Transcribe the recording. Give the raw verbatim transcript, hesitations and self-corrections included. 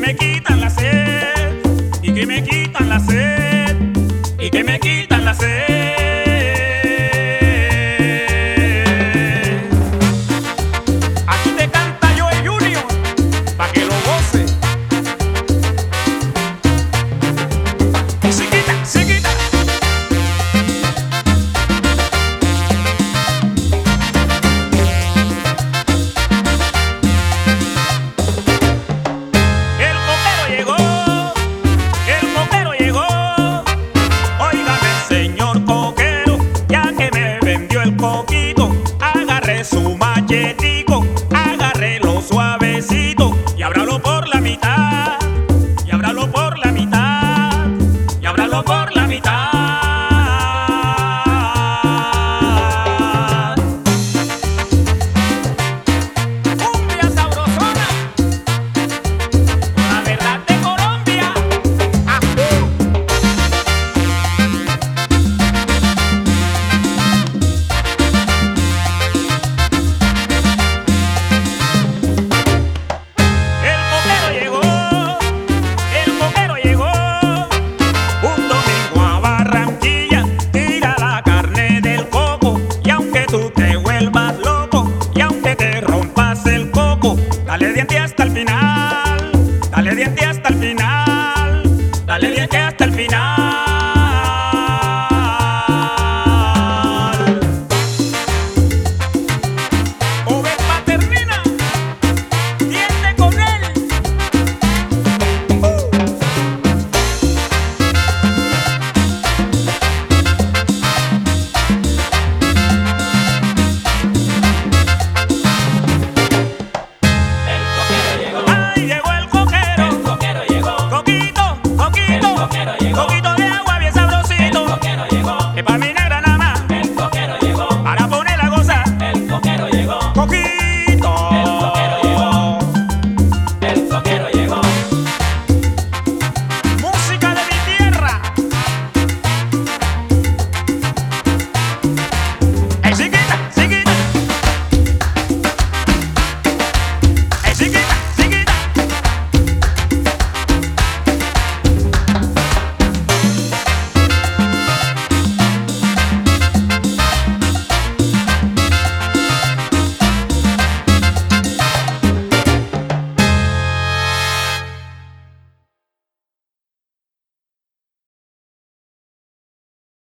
me quitan la sed, y que me quitan la sed, y que me quitan la sed. Aquí te canta Joe Junior, pa' que lo goce. Musiquita, musiquita. El coquero llegó, el coquero llegó. Óigame, señor coquero, ya que me vendió el coquito, agarré su machetico, agárrelo suavecito y ábralo por la mitad, y ábralo por la mitad, y ábralo por la mitad. Cumbia sabrosona, la verdad de Colombia. ¡Ajú! El coquero llegó, el coquero llegó, un domingo a Barranquilla, tira la carne del coco, y aunque tú te vuelvas loco, y aunque te rompas el coco, dale diente hasta el final, dale diente hasta el final, dale diente hasta el final.